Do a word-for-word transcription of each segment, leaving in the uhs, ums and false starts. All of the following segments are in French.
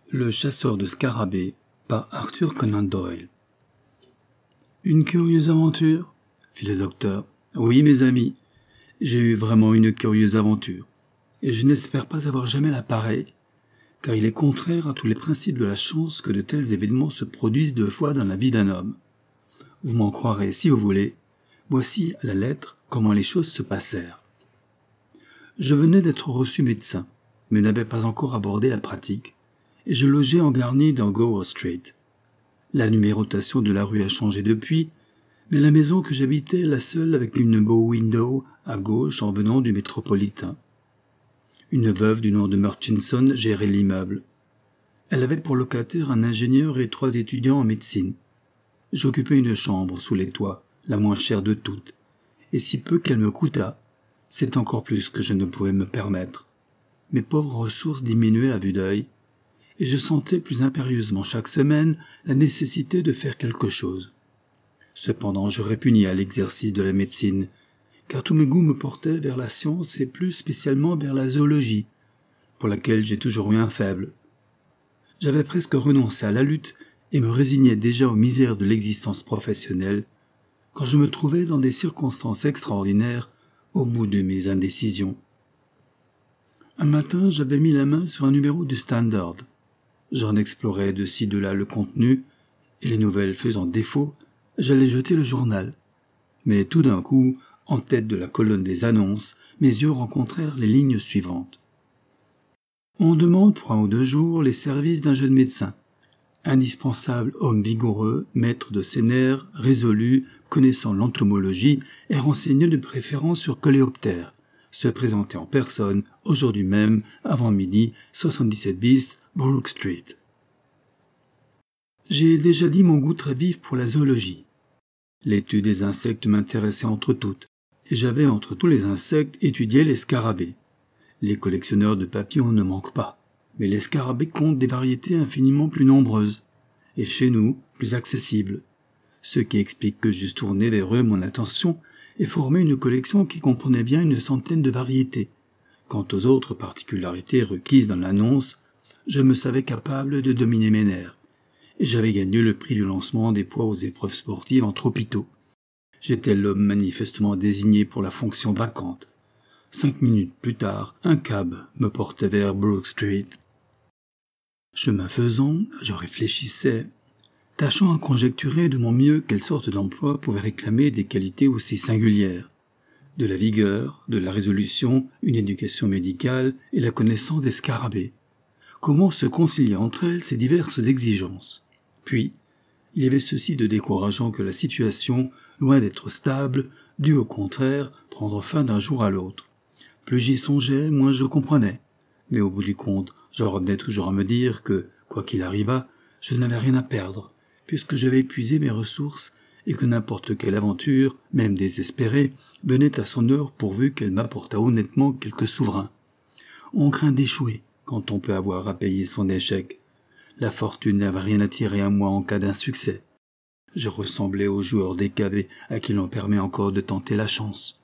Le chasseur de scarabées par Arthur Conan Doyle. Une curieuse aventure, fit le docteur. Oui, mes amis, j'ai eu vraiment une curieuse aventure, et je n'espère pas avoir jamais la pareille, car il est contraire à tous les principes de la chance que de tels événements se produisent deux fois dans la vie d'un homme. Vous m'en croirez si vous voulez, voici à la lettre comment les choses se passèrent. Je venais d'être reçu médecin, mais n'avais pas encore abordé la pratique, et je logeais en garni dans Gower Street. La numérotation de la rue a changé depuis, mais la maison que j'habitais est la seule avec une bow window à gauche en venant du métropolitain. Une veuve du nom de Murchison gérait l'immeuble. Elle avait pour locataire un ingénieur et trois étudiants en médecine. J'occupais une chambre sous les toits, la moins chère de toutes, et si peu qu'elle me coûtât, c'est encore plus que je ne pouvais me permettre. Mes pauvres ressources diminuaient à vue d'œil, et je sentais plus impérieusement chaque semaine la nécessité de faire quelque chose. Cependant, je répugnais à l'exercice de la médecine, car tous mes goûts me portaient vers la science et plus spécialement vers la zoologie, pour laquelle j'ai toujours eu un faible. J'avais presque renoncé à la lutte et me résignais déjà aux misères de l'existence professionnelle, quand je me trouvais dans des circonstances extraordinaires au bout de mes indécisions. Un matin, j'avais mis la main sur un numéro du Standard. J'en explorais de ci de là le contenu, et les nouvelles faisant défaut, j'allais jeter le journal. Mais tout d'un coup, en tête de la colonne des annonces, mes yeux rencontrèrent les lignes suivantes. On demande pour un ou deux jours les services d'un jeune médecin. Indispensable homme vigoureux, maître de ses nerfs, résolu, connaissant l'entomologie et renseigné de préférence sur coléoptères. Se présenter en personne, aujourd'hui même, avant midi, soixante-dix-sept bis, Brook Street. J'ai déjà dit mon goût très vif pour la zoologie. L'étude des insectes m'intéressait entre toutes, et j'avais entre tous les insectes étudié les scarabées. Les collectionneurs de papillons ne manquent pas, mais les scarabées comptent des variétés infiniment plus nombreuses, et chez nous, plus accessibles. Ce qui explique que j'eusse tourné vers eux mon attention et formé une collection qui comprenait bien une centaine de variétés. Quant aux autres particularités requises dans l'annonce, je me savais capable de dominer mes nerfs, et j'avais gagné le prix du lancement des poids aux épreuves sportives entre hôpitaux. J'étais l'homme manifestement désigné pour la fonction vacante. Cinq minutes plus tard, un cab me portait vers Brook Street. Chemin faisant, je réfléchissais, tâchant à conjecturer de mon mieux quelle sorte d'emploi pouvait réclamer des qualités aussi singulières. De la vigueur, de la résolution, une éducation médicale et la connaissance des scarabées. Comment se concilier entre elles ces diverses exigences? Puis, il y avait ceci de décourageant que la situation, loin d'être stable, dut au contraire prendre fin d'un jour à l'autre. Plus j'y songeais, moins je comprenais. Mais au bout du compte, je revenais toujours à me dire que, quoi qu'il arrivât, je n'avais rien à perdre, puisque j'avais épuisé mes ressources et que n'importe quelle aventure, même désespérée, venait à son heure pourvu qu'elle m'apportât honnêtement quelques souverains. On craint d'échouer quand on peut avoir à payer son échec. La fortune n'avait rien à tirer à moi en cas d'insuccès. Je ressemblais aux joueurs décavés à qui l'on permet encore de tenter la chance.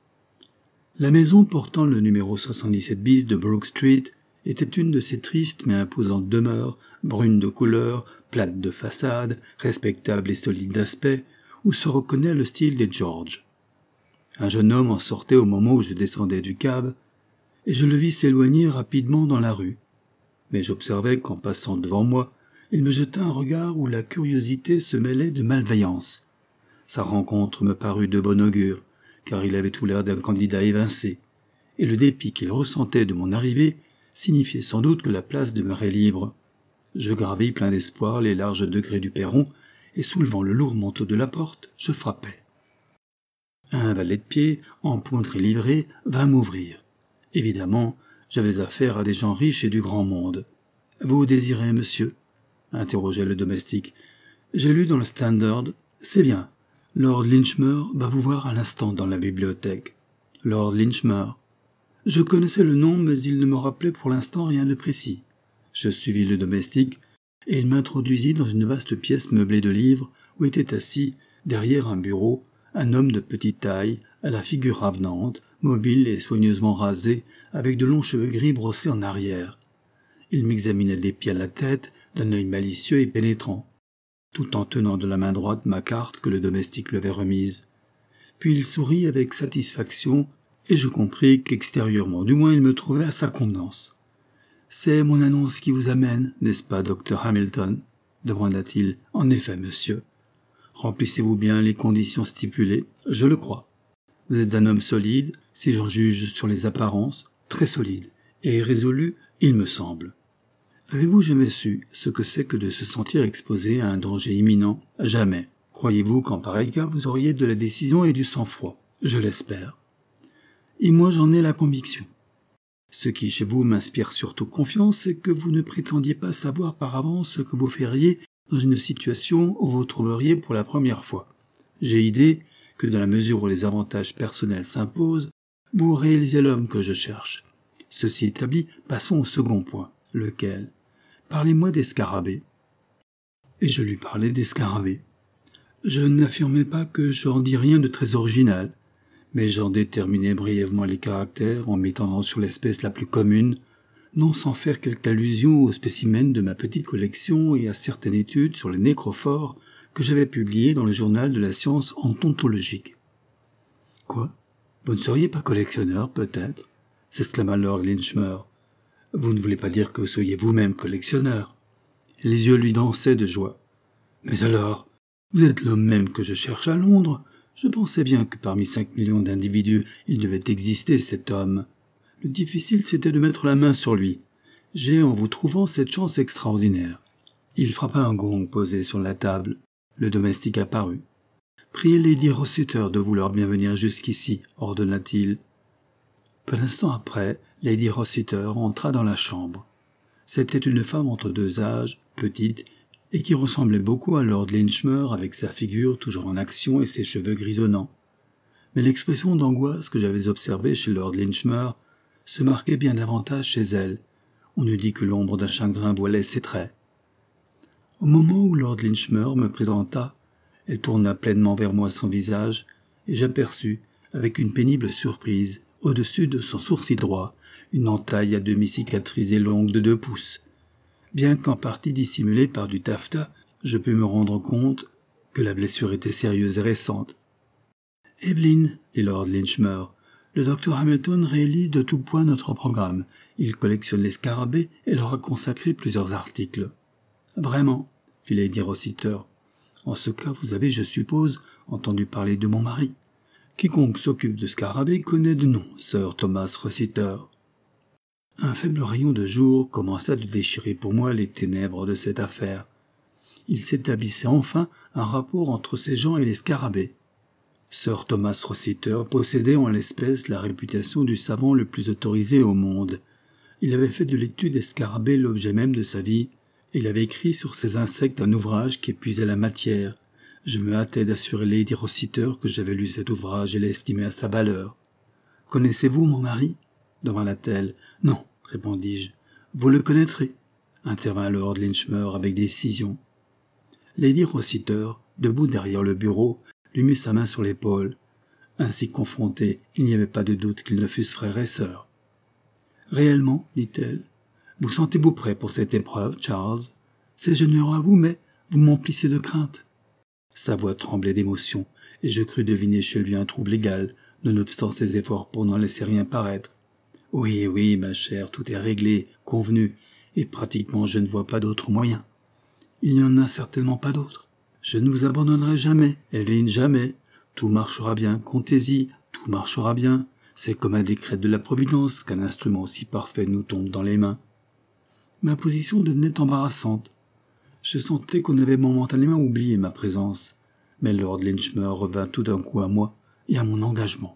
La maison portant le numéro soixante-dix-sept bis de Brook Street était une de ces tristes mais imposantes demeures, brunes de couleur, plates de façade, respectables et solides d'aspect, où se reconnaît le style des George. Un jeune homme en sortait au moment où je descendais du cab, et je le vis s'éloigner rapidement dans la rue. Mais j'observai qu'en passant devant moi, il me jeta un regard où la curiosité se mêlait de malveillance. Sa rencontre me parut de bon augure, car il avait tout l'air d'un candidat évincé, et le dépit qu'il ressentait de mon arrivée signifiait sans doute que la place demeurait libre. Je gravis plein d'espoir les larges degrés du perron, et soulevant le lourd manteau de la porte, je frappai. Un valet de pied, en pointre et livré, vint m'ouvrir. Évidemment, j'avais affaire à des gens riches et du grand monde. « Vous désirez, monsieur ?» interrogeait le domestique. « J'ai lu dans le Standard. C'est bien. Lord Linchmer va vous voir à l'instant dans la bibliothèque. » Lord Linchmer. Je connaissais le nom, mais il ne me rappelait pour l'instant rien de précis. Je suivis le domestique, et il m'introduisit dans une vaste pièce meublée de livres, où était assis, derrière un bureau, un homme de petite taille, à la figure avenante, mobile et soigneusement rasé, avec de longs cheveux gris brossés en arrière. Il m'examinait des pieds à la tête d'un œil malicieux et pénétrant, tout en tenant de la main droite ma carte que le domestique lui avait remise. Puis il sourit avec satisfaction, et je compris qu'extérieurement du moins il me trouvait à sa convenance. « C'est mon annonce qui vous amène, n'est-ce pas, docteur Hamilton ?» demanda-t-il. « En effet, monsieur. Remplissez-vous bien les conditions stipulées, je le crois. Vous êtes un homme solide, si j'en juge sur les apparences, très solide, et résolu, il me semble. Avez-vous jamais su ce que c'est que de se sentir exposé à un danger imminent? Jamais. Croyez-vous qu'en pareil cas vous auriez de la décision et du sang-froid? Je l'espère. Et moi j'en ai la conviction. Ce qui chez vous m'inspire surtout confiance, c'est que vous ne prétendiez pas savoir par avance ce que vous feriez dans une situation où vous trouveriez pour la première fois. J'ai idée que dans la mesure où les avantages personnels s'imposent, vous réalisez l'homme que je cherche. Ceci établi, passons au second point. Lequel? Parlez-moi des scarabées. Et je lui parlais des scarabées. Je n'affirmais pas que j'en dis rien de très original, mais j'en déterminais brièvement les caractères en m'étendant sur l'espèce la plus commune, non sans faire quelque allusion aux spécimens de ma petite collection et à certaines études sur les nécrophores que j'avais publiées dans le journal de la science entontologique. « Quoi? Vous ne seriez pas collectionneur, peut-être » s'exclama Lord Linchmer. « Vous ne voulez pas dire que vous soyez vous-même collectionneur ?» Les yeux lui dansaient de joie. « Mais alors, vous êtes l'homme même que je cherche à Londres. Je pensais bien que parmi cinq millions d'individus, il devait exister cet homme. Le difficile, c'était de mettre la main sur lui. J'ai, en vous trouvant, cette chance extraordinaire. » Il frappa un gong posé sur la table. Le domestique apparut. « Priez Lady Rossiter de vouloir bien venir jusqu'ici, » ordonna-t-il. Peu d'instants après, Lady Rossiter entra dans la chambre. C'était une femme entre deux âges, petite, et qui ressemblait beaucoup à Lord Linchmer avec sa figure toujours en action et ses cheveux grisonnants. Mais l'expression d'angoisse que j'avais observée chez Lord Linchmer se marquait bien davantage chez elle. On eût dit que l'ombre d'un chagrin voilait ses traits. Au moment où Lord Linchmer me présenta, elle tourna pleinement vers moi son visage, et j'aperçus, avec une pénible surprise, au-dessus de son sourcil droit, une entaille à demi cicatrisée longue de deux pouces. Bien qu'en partie dissimulée par du taffetas, je pus me rendre compte que la blessure était sérieuse et récente. « Evelyn, dit Lord Linchmer, le docteur Hamilton réalise de tout point notre programme. Il collectionne les scarabées et leur a consacré plusieurs articles. »« Vraiment, fit Lady Rossiter. En ce cas, vous avez, je suppose, entendu parler de mon mari. Quiconque s'occupe de scarabées connaît de nom, Sir Thomas Rossiter. » Un faible rayon de jour commença de déchirer pour moi les ténèbres de cette affaire. Il s'établissait enfin un rapport entre ces gens et les scarabées. Sir Thomas Rossiter possédait en l'espèce la réputation du savant le plus autorisé au monde. Il avait fait de l'étude des scarabées l'objet même de sa vie, et il avait écrit sur ces insectes un ouvrage qui épuisait la matière. Je me hâtais d'assurer Lady Rossiter que j'avais lu cet ouvrage et l'estimais à sa valeur. « Connaissez-vous mon mari » demanda-t-elle. « Non, répondis-je. « Vous le connaîtrez » intervint Lord Linchmer avec décision. Lady Rossiter, debout derrière le bureau, lui mit sa main sur l'épaule. Ainsi confrontés, il n'y avait pas de doute qu'ils ne fussent frères et sœurs. « Réellement, dit-elle, vous sentez-vous prêt pour cette épreuve, Charles? C'est généreux à vous, mais vous m'emplissez de crainte. » Sa voix tremblait d'émotion, et je crus deviner chez lui un trouble égal, nonobstant ses efforts pour n'en laisser rien paraître. « Oui, oui, ma chère, tout est réglé, convenu, et pratiquement je ne vois pas d'autre moyen. Il n'y en a certainement pas d'autre. Je ne vous abandonnerai jamais, Evelyn, jamais. Tout marchera bien, comptez-y, tout marchera bien. C'est comme un décret de la Providence qu'un instrument aussi parfait nous tombe dans les mains. » Ma position devenait embarrassante. Je sentais qu'on avait momentanément oublié ma présence, mais Lord Linchmer revint tout d'un coup à moi et à mon engagement.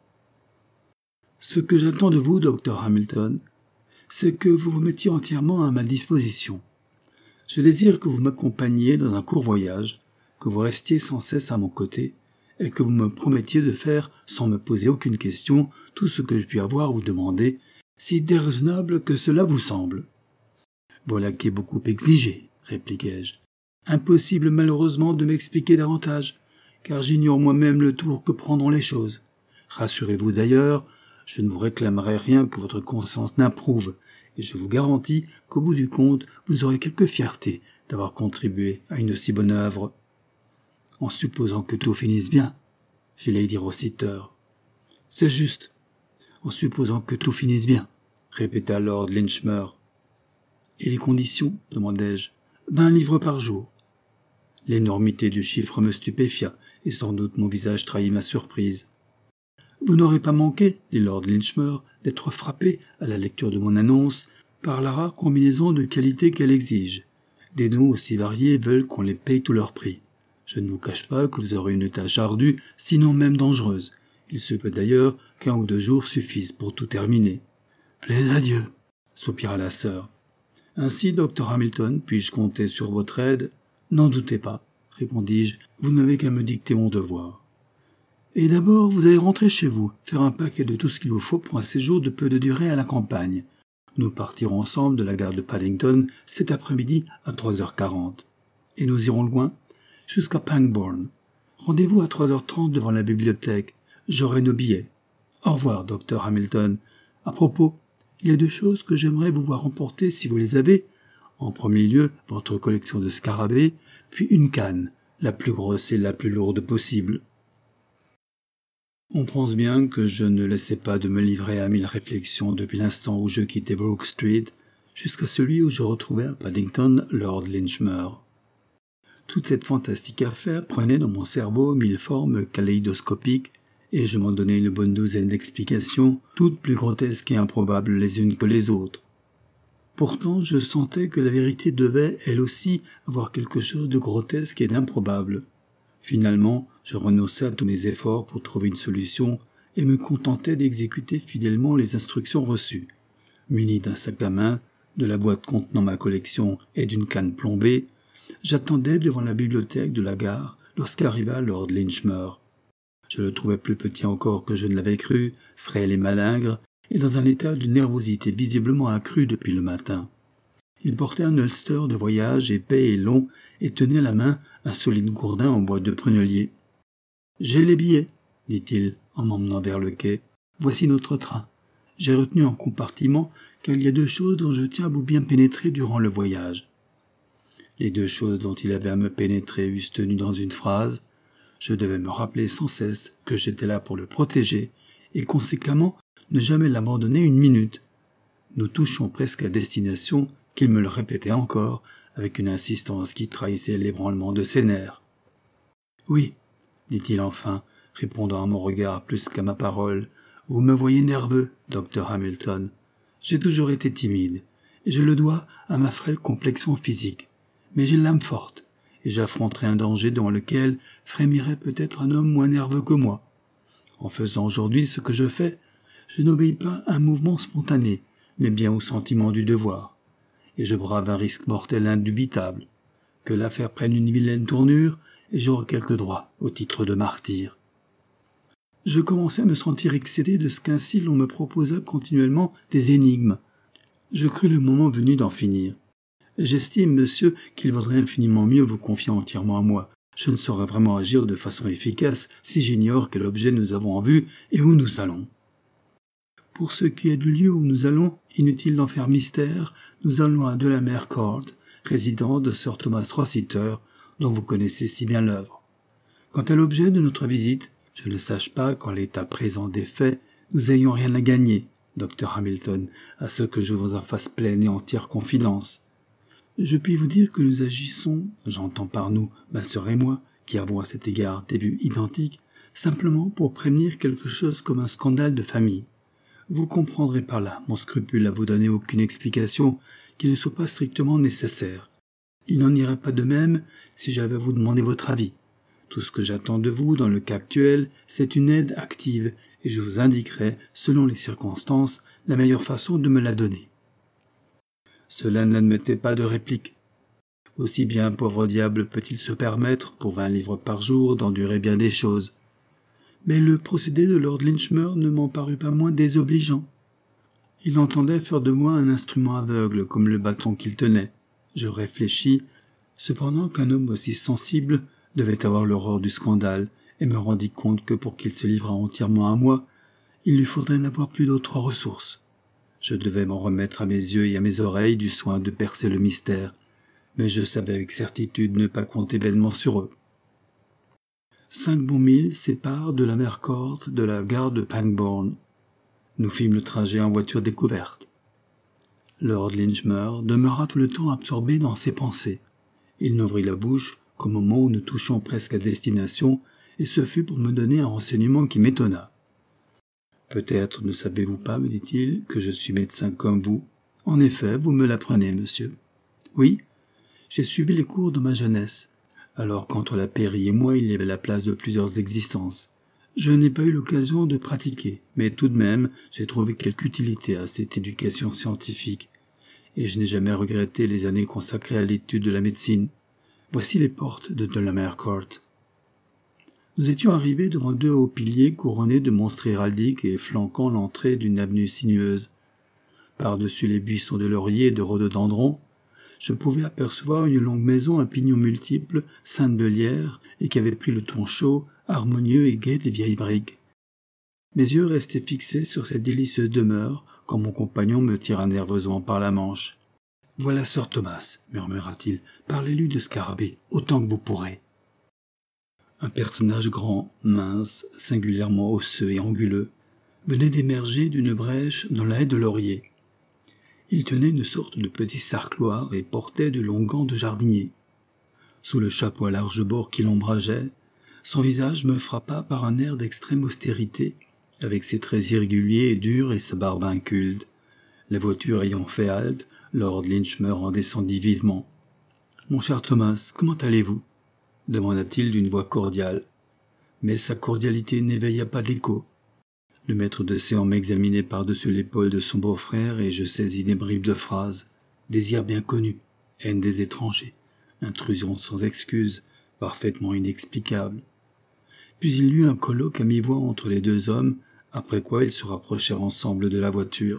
« Ce que j'attends de vous, docteur Hamilton, c'est que vous vous mettiez entièrement à ma disposition. Je désire que vous m'accompagniez dans un court voyage, que vous restiez sans cesse à mon côté, et que vous me promettiez de faire, sans me poser aucune question, tout ce que je puis avoir à vous demander, si déraisonnable que cela vous semble. »« Voilà qui est beaucoup exigé, » répliquai-je. « Impossible malheureusement de m'expliquer davantage, car j'ignore moi-même le tour que prendront les choses. Rassurez-vous d'ailleurs, je ne vous réclamerai rien que votre conscience n'approuve, et je vous garantis qu'au bout du compte, vous aurez quelque fierté d'avoir contribué à une aussi bonne œuvre. En supposant que tout finisse bien, fit Lady Rossiter. C'est juste. En supposant que tout finisse bien, répéta Lord Linchmer. Et les conditions, demandai-je. Vingt livres par jour. L'énormité du chiffre me stupéfia, et sans doute mon visage trahit ma surprise. Vous n'aurez pas manqué, dit Lord Linchmer, d'être frappé, à la lecture de mon annonce, par la rare combinaison de qualités qu'elle exige. Des dons aussi variés veulent qu'on les paye tout leur prix. Je ne vous cache pas que vous aurez une tâche ardue, sinon même dangereuse. Il se peut d'ailleurs qu'un ou deux jours suffisent pour tout terminer. Plaise à Dieu, soupira la sœur. Ainsi, docteur Hamilton, puis-je compter sur votre aide? N'en doutez pas, répondis-je, vous n'avez qu'à me dicter mon devoir. Et d'abord, vous allez rentrer chez vous, faire un paquet de tout ce qu'il vous faut pour un séjour de peu de durée à la campagne. Nous partirons ensemble de la gare de Paddington cet après-midi à trois heures quarante. Et nous irons loin, jusqu'à Pangbourne. Rendez-vous à trois heures trente devant la bibliothèque. J'aurai nos billets. Au revoir, docteur Hamilton. À propos, il y a deux choses que j'aimerais vous voir emporter si vous les avez. En premier lieu, votre collection de scarabées, puis une canne, la plus grosse et la plus lourde possible. On pense bien que je ne laissais pas de me livrer à mille réflexions depuis l'instant où je quittais Brook Street jusqu'à celui où je retrouvais à Paddington Lord Linchmer. Toute cette fantastique affaire prenait dans mon cerveau mille formes kaléidoscopiques et je m'en donnais une bonne douzaine d'explications, toutes plus grotesques et improbables les unes que les autres. Pourtant, je sentais que la vérité devait, elle aussi, avoir quelque chose de grotesque et d'improbable. Finalement, je renonçai à tous mes efforts pour trouver une solution et me contentai d'exécuter fidèlement les instructions reçues. Muni d'un sac à main, de la boîte contenant ma collection et d'une canne plombée, j'attendais devant la bibliothèque de la gare lorsqu'arriva Lord Linchmer. Je le trouvais plus petit encore que je ne l'avais cru, frêle et malingre, et dans un état de nervosité visiblement accrue depuis le matin. Il portait un ulster de voyage épais et long et tenait à la main un solide gourdin en bois de prunellier. « J'ai les billets, dit-il en m'emmenant vers le quai. « Voici notre train. J'ai retenu en compartiment qu'il y a deux choses dont je tiens à vous bien pénétrer durant le voyage. » Les deux choses dont il avait à me pénétrer eussent tenu dans une phrase. Je devais me rappeler sans cesse que j'étais là pour le protéger et conséquemment ne jamais l'abandonner une minute. Nous touchions presque à destination qu'il me le répétait encore avec une insistance qui trahissait l'ébranlement de ses nerfs. « Oui, dit-il enfin, répondant à mon regard plus qu'à ma parole, « vous me voyez nerveux, docteur Hamilton. J'ai toujours été timide, et je le dois à ma frêle complexion physique. Mais j'ai l'âme forte, et j'affronterai un danger devant lequel frémirait peut-être un homme moins nerveux que moi. En faisant aujourd'hui ce que je fais, je n'obéis pas à un mouvement spontané, mais bien au sentiment du devoir. Et je brave un risque mortel indubitable. Que l'affaire prenne une vilaine tournure, et j'aurai quelques droits au titre de martyr. » Je commençais à me sentir excédé de ce qu'ainsi l'on me proposa continuellement des énigmes. Je crus le moment venu d'en finir. « J'estime, monsieur, qu'il vaudrait infiniment mieux vous confier entièrement à moi. Je ne saurais vraiment agir de façon efficace si j'ignore quel objet nous avons en vue et où nous allons. » Pour ce qui est du lieu où nous allons, inutile d'en faire mystère, nous allons à Delamere Court, résidence de Sir Thomas Rossiter, dont vous connaissez si bien l'œuvre. Quant à l'objet de notre visite, je ne sache pas qu'en l'état présent des faits, nous ayons rien à gagner, docteur Hamilton, à ce que je vous en fasse pleine et entière confidence. Je puis vous dire que nous agissons, j'entends par nous, ma sœur et moi, qui avons à cet égard des vues identiques, simplement pour prévenir quelque chose comme un scandale de famille. Vous comprendrez par là mon scrupule à vous donner aucune explication qui ne soit pas strictement nécessaire. Il n'en irait pas de même si j'avais à vous demander votre avis. Tout ce que j'attends de vous dans le cas actuel, c'est une aide active, et je vous indiquerai, selon les circonstances, la meilleure façon de me la donner. Cela n'admettait pas de réplique. Aussi bien un pauvre diable peut-il se permettre, pour vingt livres par jour, d'endurer bien des choses. Mais le procédé de Lord Linchmer ne m'en parut pas moins désobligeant. Il entendait faire de moi un instrument aveugle, comme le bâton qu'il tenait. Je réfléchis, cependant qu'un homme aussi sensible devait avoir l'horreur du scandale, et me rendis compte que pour qu'il se livrât entièrement à moi, il lui faudrait n'avoir plus d'autre ressource. Je devais m'en remettre à mes yeux et à mes oreilles du soin de percer le mystère, mais je savais avec certitude ne pas compter vainement sur eux. Cinq bons milles séparent de la mer Court de la gare de Pangbourne. Nous fîmes le trajet en voiture découverte. Lord Linchmer demeura tout le temps absorbé dans ses pensées. Il n'ouvrit la bouche qu'au moment où nous touchions presque à destination, et ce fut pour me donner un renseignement qui m'étonna. « Peut-être ne savez-vous pas, me dit-il, que je suis médecin comme vous. En effet, vous me l'apprenez, monsieur. Oui, j'ai suivi les cours de ma jeunesse, alors qu'entre la pairie et moi il y avait la place de plusieurs existences. Je n'ai pas eu l'occasion de pratiquer, mais tout de même j'ai trouvé quelque utilité à cette éducation scientifique, et je n'ai jamais regretté les années consacrées à l'étude de la médecine. Voici les portes de Delamere Court. » Nous étions arrivés devant deux hauts piliers couronnés de monstres héraldiques et flanquant l'entrée d'une avenue sinueuse. Par-dessus les buissons de lauriers et de rhododendrons, je pouvais apercevoir une longue maison à pignons multiples, ceinte de lierre, et qui avait pris le ton chaud, harmonieux et gai des vieilles briques. Mes yeux restaient fixés sur cette délicieuse demeure, quand mon compagnon me tira nerveusement par la manche. « Voilà Sir Thomas, murmura-t-il, parlez-lui de Scarabée, autant que vous pourrez. » Un personnage grand, mince, singulièrement osseux et anguleux, venait d'émerger d'une brèche dans la haie de laurier. Il tenait une sorte de petit sarcloir et portait de longs gants de jardinier. Sous le chapeau à large bord qui l'ombrageait, son visage me frappa par un air d'extrême austérité, avec ses traits irréguliers et durs et sa barbe inculte. La voiture ayant fait halte, Lord Linchmer en descendit vivement. « Mon cher Thomas, comment allez-vous » demanda-t-il d'une voix cordiale. Mais sa cordialité n'éveilla pas d'écho. Le maître de séance m'examinait par-dessus l'épaule de son beau-frère et je saisis des bribes de phrases. Désir bien connu, haine des étrangers, intrusion sans excuse, parfaitement inexplicable. Puis il y eut un colloque à mi-voix entre les deux hommes, après quoi ils se rapprochèrent ensemble de la voiture.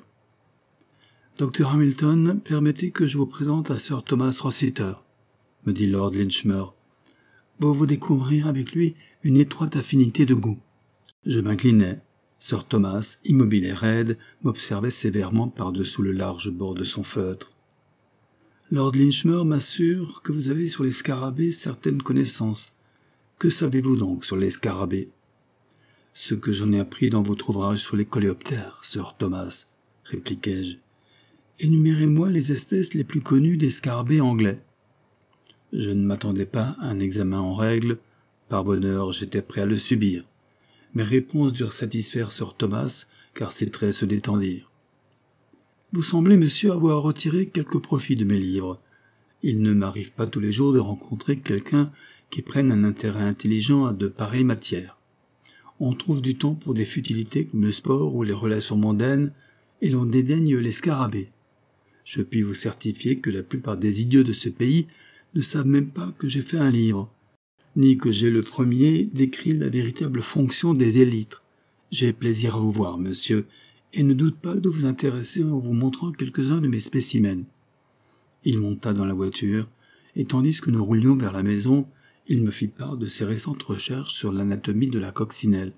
« Docteur Hamilton, permettez que je vous présente à Sir Thomas Rossiter, » me dit Lord Linchmer. « Vous vous découvrir avec lui une étroite affinité de goût. » Je m'inclinai. Sir Thomas, immobile et raide, m'observait sévèrement par-dessous le large bord de son feutre. « Lord Linchmer m'assure que vous avez sur les scarabées certaines connaissances. Que savez-vous donc sur les scarabées ?»« Ce que j'en ai appris dans votre ouvrage sur les coléoptères, Sir Thomas, » répliquai-je. « Énumérez-moi les espèces les plus connues des scarabées anglais. » Je ne m'attendais pas à un examen en règle. Par bonheur, j'étais prêt à le subir. Mes réponses durent satisfaire Sir Thomas, car ses traits se détendirent. « Vous semblez, monsieur, avoir retiré quelque profit de mes livres. Il ne m'arrive pas tous les jours de rencontrer quelqu'un qui prenne un intérêt intelligent à de pareilles matières. On trouve du temps pour des futilités comme le sport ou les relations mondaines, et l'on dédaigne les scarabées. Je puis vous certifier que la plupart des idiots de ce pays ne savent même pas que j'ai fait un livre, ni que j'ai le premier décrit la véritable fonction des élytres. J'ai plaisir à vous voir, monsieur, et ne doute pas de vous intéresser en vous montrant quelques-uns de mes spécimens. » Il monta dans la voiture, et tandis que nous roulions vers la maison, il me fit part de ses récentes recherches sur l'anatomie de la coccinelle.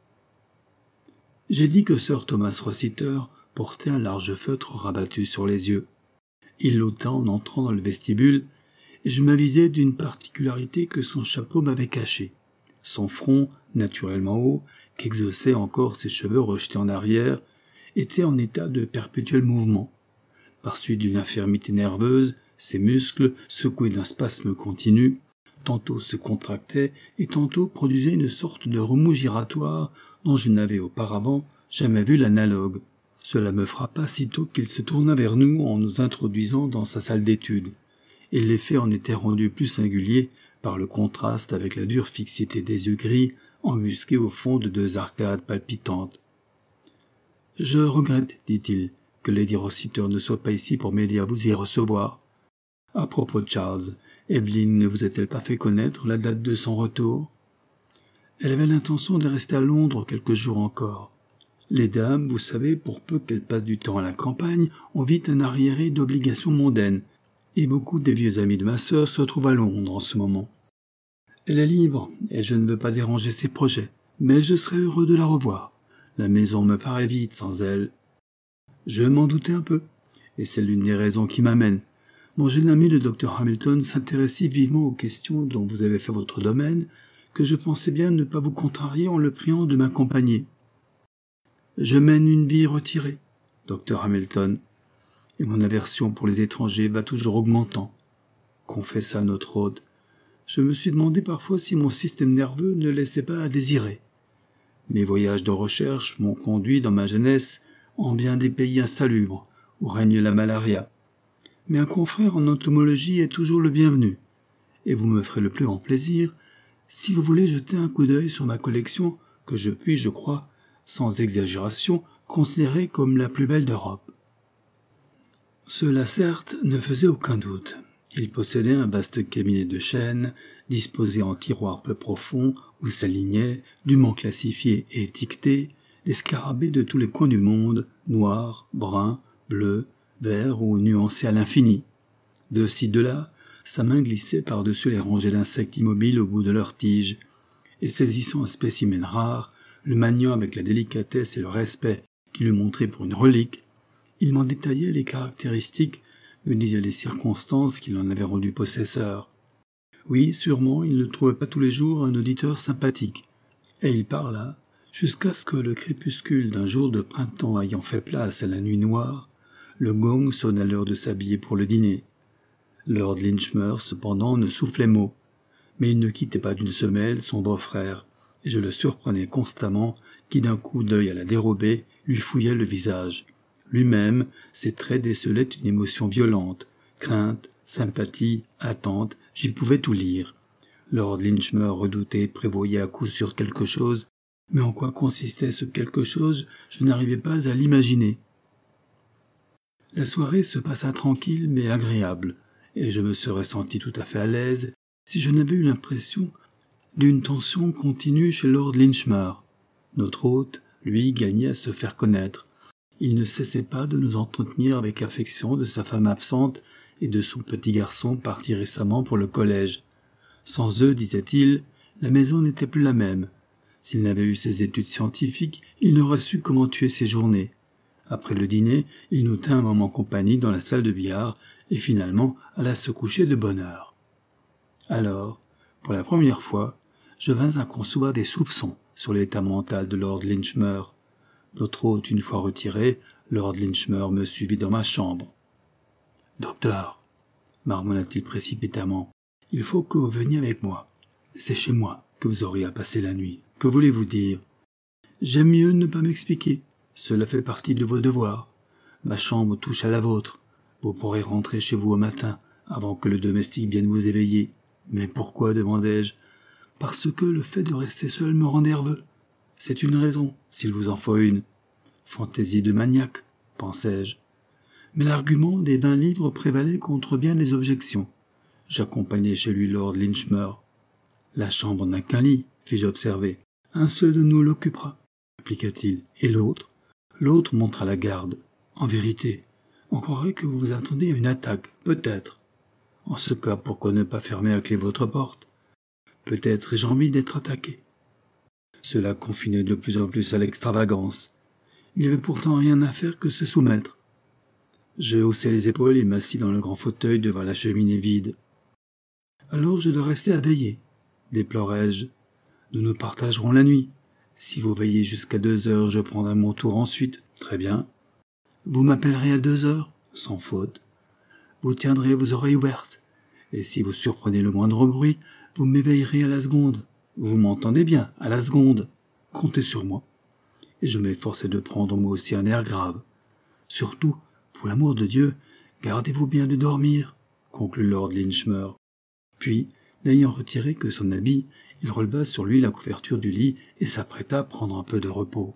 J'ai dit que Sir Thomas Rossiter portait un large feutre rabattu sur les yeux. Il l'ôta en entrant dans le vestibule, et je m'avisai d'une particularité que son chapeau m'avait cachée. Son front, naturellement haut, qu'exhaussaient encore ses cheveux rejetés en arrière, était en état de perpétuel mouvement. Par suite d'une infirmité nerveuse, ses muscles, secoués d'un spasme continu, tantôt se contractaient et tantôt produisaient une sorte de remous giratoire dont je n'avais auparavant jamais vu l'analogue. Cela me frappa sitôt qu'il se tourna vers nous en nous introduisant dans sa salle d'études, et l'effet en était rendu plus singulier par le contraste avec la dure fixité des yeux gris embusqués au fond de deux arcades palpitantes. « Je regrette, dit-il, que Lady Rossiter ne soit pas ici pour m'aider à vous y recevoir. À propos de Charles, Evelyn ne vous a-t-elle pas fait connaître la date de son retour ? Elle avait l'intention de rester à Londres quelques jours encore. Les dames, vous savez, pour peu qu'elles passent du temps à la campagne, ont vite un arriéré d'obligations mondaines, et beaucoup des vieux amis de ma sœur se trouvent à Londres en ce moment. Elle est libre, et je ne veux pas déranger ses projets, mais je serais heureux de la revoir. La maison me paraît vide sans elle. » Je m'en doutais un peu, et c'est l'une des raisons qui m'amène. Mon jeune ami le docteur Hamilton s'intéresse si vivement aux questions dont vous avez fait votre domaine que je pensais bien ne pas vous contrarier en le priant de m'accompagner. Je mène une vie retirée, docteur Hamilton, et mon aversion pour les étrangers va toujours augmentant, confessa notre hôte. Je me suis demandé parfois si mon système nerveux ne laissait pas à désirer. Mes voyages de recherche m'ont conduit dans ma jeunesse en bien des pays insalubres où règne la malaria. Mais un confrère en entomologie est toujours le bienvenu, et vous me ferez le plus grand plaisir si vous voulez jeter un coup d'œil sur ma collection que je puis, je crois, sans exagération, considérer comme la plus belle d'Europe. Cela, certes, ne faisait aucun doute. Il possédait un vaste cabinet de chêne, disposé en tiroirs peu profonds, où s'alignaient, dûment classifiés et étiquetés, des scarabées de tous les coins du monde, noirs, bruns, bleus, verts ou nuancés à l'infini. De ci, de là, sa main glissait par-dessus les rangées d'insectes immobiles au bout de leurs tiges, et saisissant un spécimen rare, le maniant avec la délicatesse et le respect qu'il lui montrait pour une relique, il m'en détaillait les caractéristiques, me disait les circonstances qui l'en avaient rendu possesseur. Oui, sûrement, il ne trouvait pas tous les jours un auditeur sympathique, et il parla, jusqu'à ce que le crépuscule d'un jour de printemps ayant fait place à la nuit noire, le gong sonne à l'heure de s'habiller pour le dîner. Lord Linchmer, cependant, ne soufflait mot, mais il ne quittait pas d'une semelle son beau-frère, et je le surprenais constamment, qui d'un coup d'œil à la dérobée lui fouillait le visage. Lui-même, ses traits décelaient une émotion violente, crainte, sympathie, attente, j'y pouvais tout lire. Lord Linchmer redoutait, prévoyait à coup sûr quelque chose, mais en quoi consistait ce quelque chose, je n'arrivais pas à l'imaginer. La soirée se passa tranquille mais agréable, et je me serais senti tout à fait à l'aise si je n'avais eu l'impression d'une tension continue chez Lord Linchmer. Notre hôte, lui, gagnait à se faire connaître. Il ne cessait pas de nous entretenir avec affection de sa femme absente et de son petit garçon parti récemment pour le collège. Sans eux, disait-il, la maison n'était plus la même. S'il n'avait eu ses études scientifiques, il n'aurait su comment tuer ses journées. Après le dîner, il nous tint un moment compagnie dans la salle de billard et finalement alla se coucher de bonne heure. Alors, pour la première fois, je vins à concevoir des soupçons sur l'état mental de Lord Linchmer. Notre hôte, une fois retiré, Lord Linchmer me suivit dans ma chambre. « Docteur, marmonna-t-il précipitamment, il faut que vous veniez avec moi. C'est chez moi que vous auriez à passer la nuit. Que voulez-vous dire ? J'aime mieux ne pas m'expliquer. Cela fait partie de vos devoirs. Ma chambre touche à la vôtre. Vous pourrez rentrer chez vous au matin, avant que le domestique vienne vous éveiller. Mais pourquoi, demandai-je ? Parce que le fait de rester seul me rend nerveux. C'est une raison, s'il vous en faut une. Fantaisie de maniaque, pensai-je. Mais l'argument des vingt livres prévalait contre bien les objections. J'accompagnai chez lui Lord Linchmer. La chambre n'a qu'un lit, fis-je observer. Un seul de nous l'occupera, appliqua-t-il. Et l'autre ? L'autre montra la garde. En vérité, on croirait que vous vous attendez à une attaque, peut-être. En ce cas, pourquoi ne pas fermer à clé votre porte ? Peut-être ai-je envie d'être attaqué. Cela confinait de plus en plus à l'extravagance. Il n'y avait pourtant rien à faire que se soumettre. Je haussai les épaules et m'assis dans le grand fauteuil devant la cheminée vide. Alors je dois rester à veiller, déplorai-je. Nous nous partagerons la nuit. Si vous veillez jusqu'à deux heures, je prendrai mon tour ensuite. Très bien. Vous m'appellerez à deux heures, sans faute. Vous tiendrez vos oreilles ouvertes. Et si vous surprenez le moindre bruit, vous m'éveillerez à la seconde. Vous m'entendez bien, à la seconde. Comptez sur moi. Et je m'efforçai de prendre moi aussi un air grave. Surtout, pour l'amour de Dieu, gardez-vous bien de dormir, conclut Lord Linchmer. Puis, n'ayant retiré que son habit, il releva sur lui la couverture du lit et s'apprêta à prendre un peu de repos.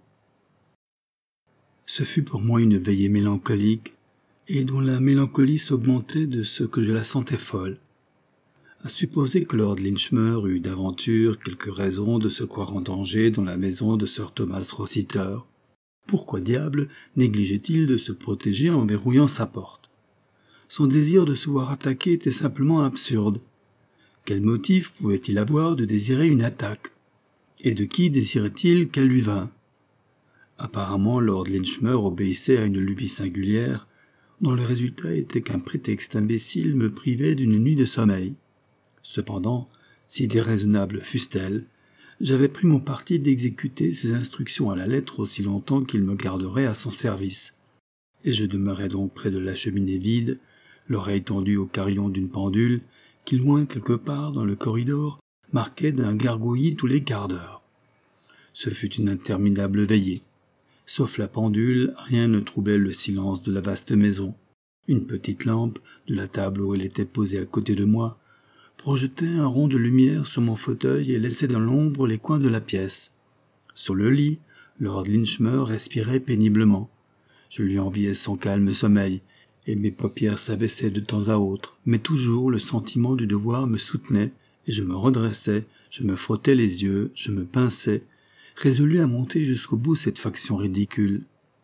Ce fut pour moi une veillée mélancolique, et dont la mélancolie s'augmentait de ce que je la sentais folle. À supposer que Lord Linchmer eût d'aventure quelques raisons de se croire en danger dans la maison de Sir Thomas Rossiter, pourquoi diable négligeait-il de se protéger en verrouillant sa porte ? Son désir de se voir attaqué était simplement absurde. Quel motif pouvait-il avoir de désirer une attaque ? Et de qui désirait-il qu'elle lui vînt ? Apparemment, Lord Linchmer obéissait à une lubie singulière, dont le résultat était qu'un prétexte imbécile me privait d'une nuit de sommeil. Cependant, si déraisonnables fussent-elles, j'avais pris mon parti d'exécuter ses instructions à la lettre aussi longtemps qu'il me garderait à son service. Et je demeurais donc près de la cheminée vide, l'oreille tendue au carillon d'une pendule, qui loin quelque part dans le corridor marquait d'un gargouillis tous les quarts d'heure. Ce fut une interminable veillée. Sauf la pendule, rien ne troublait le silence de la vaste maison. Une petite lampe, de la table où elle était posée à côté de moi, projetait un rond de lumière sur mon fauteuil et laissait dans l'ombre les coins de la pièce. Sur le lit, Lord Linchmer respirait péniblement. Je lui enviais son calme sommeil, et mes paupières s'abaissaient de temps à autre, mais toujours le sentiment du devoir me soutenait, et je me redressais, je me frottais les yeux, je me pinçais, résolu à monter jusqu'au bout cette faction ridicule.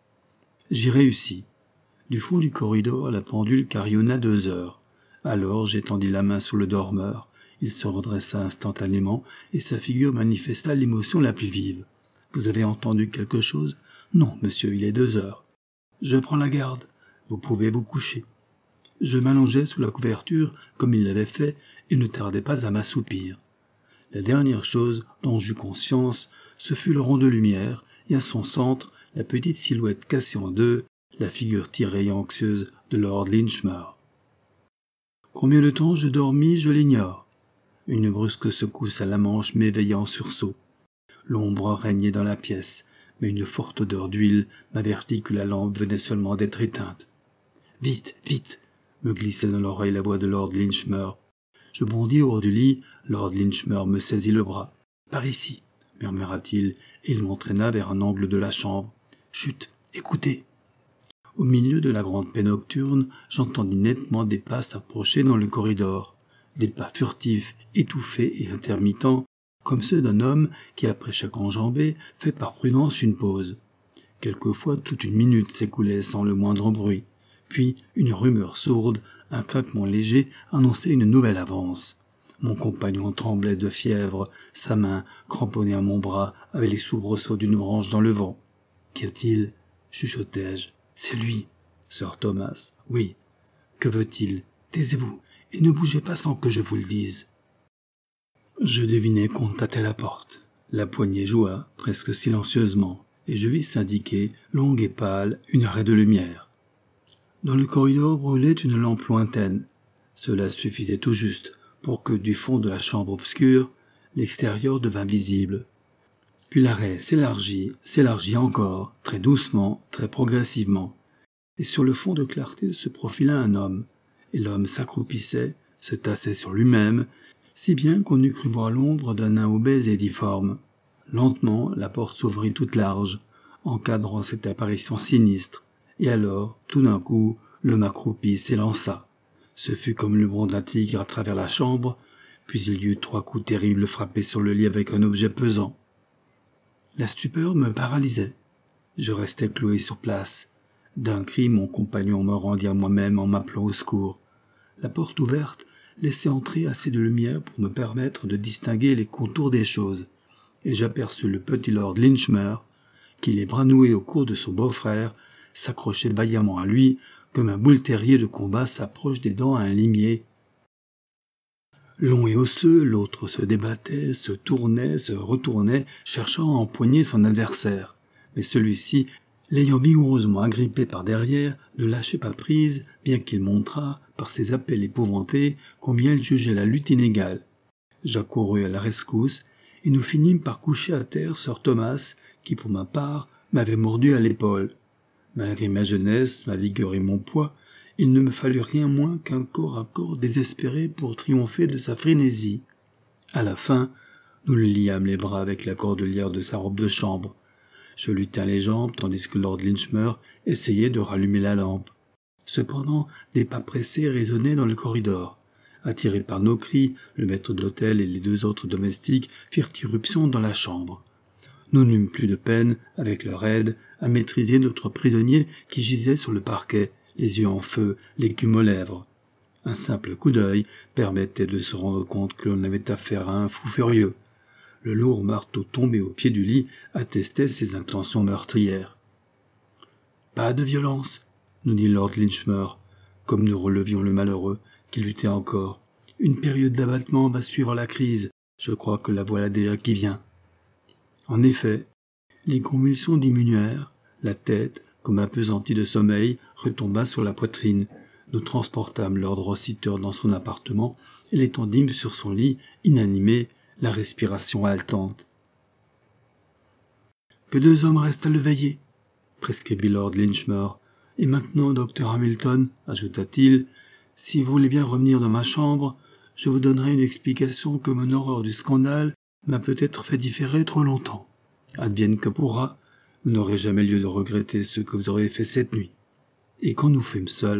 J'y réussis. Du fond du corridor, la pendule carillonna deux heures. Alors j'étendis la main sur le dormeur. Il se redressa instantanément, et sa figure manifesta l'émotion la plus vive. « Vous avez entendu quelque chose ?»« Non, monsieur, il est deux heures. »« Je prends la garde. Vous pouvez vous coucher. » Je m'allongeai sous la couverture, comme il l'avait fait, et ne tardai pas à m'assoupir. La dernière chose dont j'eus conscience, ce fut le rond de lumière, et à son centre, la petite silhouette cassée en deux, la figure tirée et anxieuse de Lord Linchmer. Combien de temps je dormis, je l'ignore. Une brusque secousse à la manche m'éveilla en sursaut. L'ombre régnait dans la pièce, mais une forte odeur d'huile m'avertit que la lampe venait seulement d'être éteinte. « Vite, vite !» me glissait dans l'oreille la voix de Lord Linchmer. Je bondis hors du lit, Lord Linchmer me saisit le bras. « Par ici !» murmura-t-il, et il m'entraîna vers un angle de la chambre. « Chut, écoutez !» Au milieu de la grande paix nocturne, j'entendis nettement des pas s'approcher dans le corridor, des pas furtifs, étouffés et intermittents, comme ceux d'un homme qui, après chaque enjambée, fait par prudence une pause. Quelquefois, toute une minute s'écoulait sans le moindre bruit, puis une rumeur sourde, un craquement léger annonçait une nouvelle avance. Mon compagnon tremblait de fièvre, sa main, cramponnée à mon bras, avait les soubresauts d'une branche dans le vent. « Qu'y a-t-il » chuchotai-je. « C'est lui, Sir Thomas. Oui. Que veut-il? Taisez-vous, et ne bougez pas sans que je vous le dise. » Je devinai qu'on tâtait la porte. La poignée joua, presque silencieusement, et je vis s'indiquer, longue et pâle, une raie de lumière. Dans le corridor brûlait une lampe lointaine. Cela suffisait tout juste pour que, du fond de la chambre obscure, l'extérieur devint visible. Puis la raie s'élargit, s'élargit encore, très doucement, très progressivement, et sur le fond de clarté se profila un homme, et l'homme s'accroupissait, se tassait sur lui-même, si bien qu'on eût cru voir l'ombre d'un nain obèse et difforme. Lentement, la porte s'ouvrit toute large, encadrant cette apparition sinistre, et alors, tout d'un coup, l'homme accroupi s'élança. Ce fut comme le bond d'un tigre à travers la chambre, puis il y eut trois coups terribles frappés sur le lit avec un objet pesant. La stupeur me paralysait. Je restais cloué sur place. D'un cri, mon compagnon me rendit à moi-même en m'appelant au secours. La porte ouverte laissait entrer assez de lumière pour me permettre de distinguer les contours des choses, et j'aperçus le petit Lord Linchmer, qui, les bras noués au cou de son beau-frère, s'accrochait vaillamment à lui, comme un boule terrier de combat s'approche des dents à un limier. Long et osseux, l'autre se débattait, se tournait, se retournait, cherchant à empoigner son adversaire. Mais celui-ci, l'ayant vigoureusement agrippé par derrière, ne lâchait pas prise, bien qu'il montrât, par ses appels épouvantés, combien il jugeait la lutte inégale. J'accourus à la rescousse, et nous finîmes par coucher à terre Sir Thomas, qui, pour ma part, m'avait mordu à l'épaule. Malgré ma jeunesse, ma vigueur et mon poids, il ne me fallut rien moins qu'un corps à corps désespéré pour triompher de sa frénésie. À la fin, nous le liâmes les bras avec la cordelière de sa robe de chambre. Je lui tins les jambes tandis que Lord Linchmer essayait de rallumer la lampe. Cependant, des pas pressés résonnaient dans le corridor. Attirés par nos cris, le maître d'hôtel et les deux autres domestiques firent irruption dans la chambre. Nous n'eûmes plus de peine, avec leur aide, à maîtriser notre prisonnier qui gisait sur le parquet, les yeux en feu, l'écume aux lèvres. Un simple coup d'œil permettait de se rendre compte que l'on avait affaire à un fou furieux. Le lourd marteau tombé au pied du lit attestait ses intentions meurtrières. « Pas de violence, » nous dit Lord Linchmer, comme nous relevions le malheureux, qui luttait encore. « Une période d'abattement va suivre la crise. Je crois que la voilà déjà qui vient. » En effet, les convulsions diminuèrent, la tête, comme appesantie de sommeil, retomba sur la poitrine. Nous transportâmes Lord Rossiter dans son appartement et l'étendîmes sur son lit, inanimé, la respiration haletante. « Que deux hommes restent à le veiller, » prescrivit Lord Linchmer. « Et maintenant, docteur Hamilton, ajouta-t-il, si vous voulez bien revenir dans ma chambre, je vous donnerai une explication que mon horreur du scandale m'a peut-être fait différer trop longtemps. Advienne que pourra, vous n'aurez jamais lieu de regretter ce que vous aurez fait cette nuit. Et quand nous fûmes seuls... »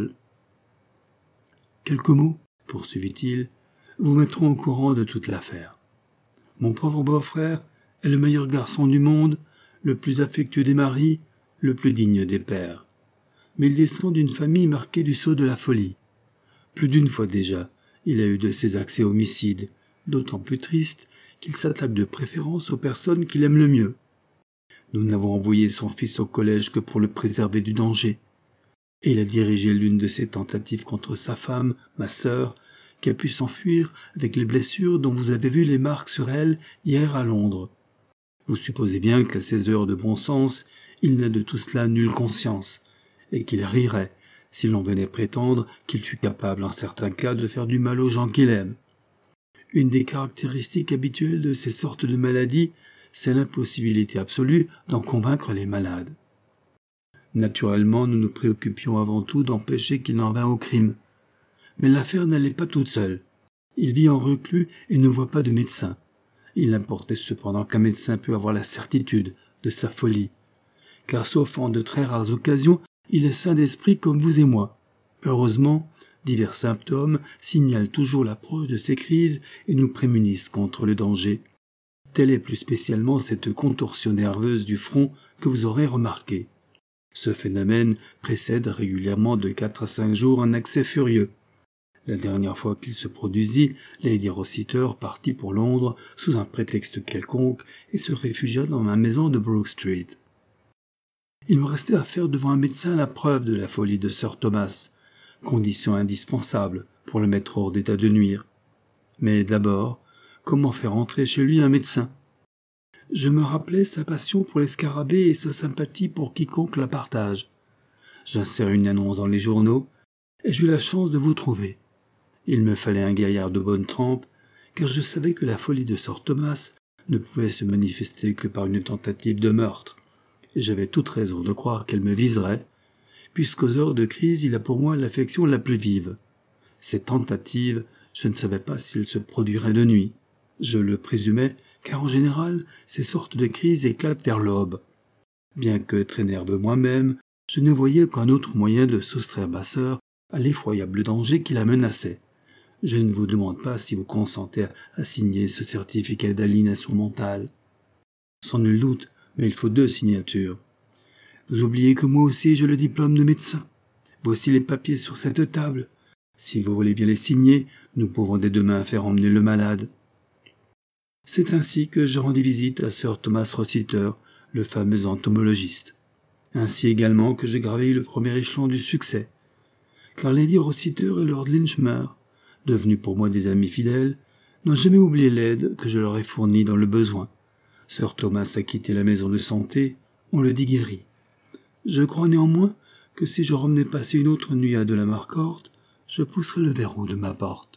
Quelques mots, poursuivit-il, vous mettront au courant de toute l'affaire. Mon pauvre beau-frère est le meilleur garçon du monde, le plus affectueux des maris, le plus digne des pères. Mais il descend d'une famille marquée du sceau de la folie. Plus d'une fois déjà, il a eu de ces accès homicides, d'autant plus tristes qu'il s'attaque de préférence aux personnes qu'il aime le mieux. Nous n'avons envoyé son fils au collège que pour le préserver du danger. Et il a dirigé l'une de ses tentatives contre sa femme, ma sœur, qui a pu s'enfuir avec les blessures dont vous avez vu les marques sur elle hier à Londres. Vous supposez bien qu'à ses heures de bon sens, il n'a de tout cela nulle conscience, et qu'il rirait si l'on venait prétendre qu'il fût capable en certains cas de faire du mal aux gens qu'il aime. Une des caractéristiques habituelles de ces sortes de maladies, c'est l'impossibilité absolue d'en convaincre les malades. Naturellement, nous nous préoccupions avant tout d'empêcher qu'il n'en vînt au crime. Mais l'affaire n'allait pas toute seule. Il vit en reclus et ne voit pas de médecin. Il importait cependant qu'un médecin peut avoir la certitude de sa folie. Car sauf en de très rares occasions, il est sain d'esprit comme vous et moi. Heureusement, divers symptômes signalent toujours l'approche de ces crises et nous prémunissent contre le danger. Telle est plus spécialement cette contorsion nerveuse du front que vous aurez remarqué. Ce phénomène précède régulièrement de quatre à cinq jours un accès furieux. La dernière fois qu'il se produisit, Lady Rossiter partit pour Londres sous un prétexte quelconque et se réfugia dans ma maison de Brook Street. Il me restait à faire devant un médecin la preuve de la folie de Sir Thomas, condition indispensable pour le mettre hors d'état de nuire. Mais d'abord, comment faire entrer chez lui un médecin ? Je me rappelais sa passion pour les scarabées et sa sympathie pour quiconque la partage. J'insère une annonce dans les journaux, et j'eus la chance de vous trouver. Il me fallait un gaillard de bonne trempe, car je savais que la folie de Sir Thomas ne pouvait se manifester que par une tentative de meurtre, et j'avais toute raison de croire qu'elle me viserait, puisqu'aux heures de crise il a pour moi l'affection la plus vive. Cette tentative, je ne savais pas s'il se produirait de nuit. Je le présumais, car en général, ces sortes de crises éclatent vers l'aube. Bien que très nerveux moi-même, je ne voyais qu'un autre moyen de soustraire ma sœur à l'effroyable danger qui la menaçait. Je ne vous demande pas si vous consentez à signer ce certificat d'aliénation mentale. Sans nul doute, mais il faut deux signatures. Vous oubliez que moi aussi j'ai le diplôme de médecin. Voici les papiers sur cette table. Si vous voulez bien les signer, nous pouvons dès demain faire emmener le malade. C'est ainsi que je rendis visite à Sir Thomas Rossiter, le fameux entomologiste. Ainsi également que j'ai gravé le premier échelon du succès. Car Lady Rossiter et Lord Linchmer, devenus pour moi des amis fidèles, n'ont jamais oublié l'aide que je leur ai fournie dans le besoin. Sir Thomas a quitté la maison de santé, on le dit guéri. Je crois néanmoins que si je revenais passer une autre nuit à Delamarcourt, je pousserais le verrou de ma porte.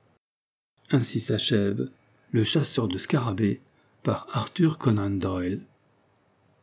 Ainsi s'achève Le chasseur de scarabées par Arthur Conan Doyle.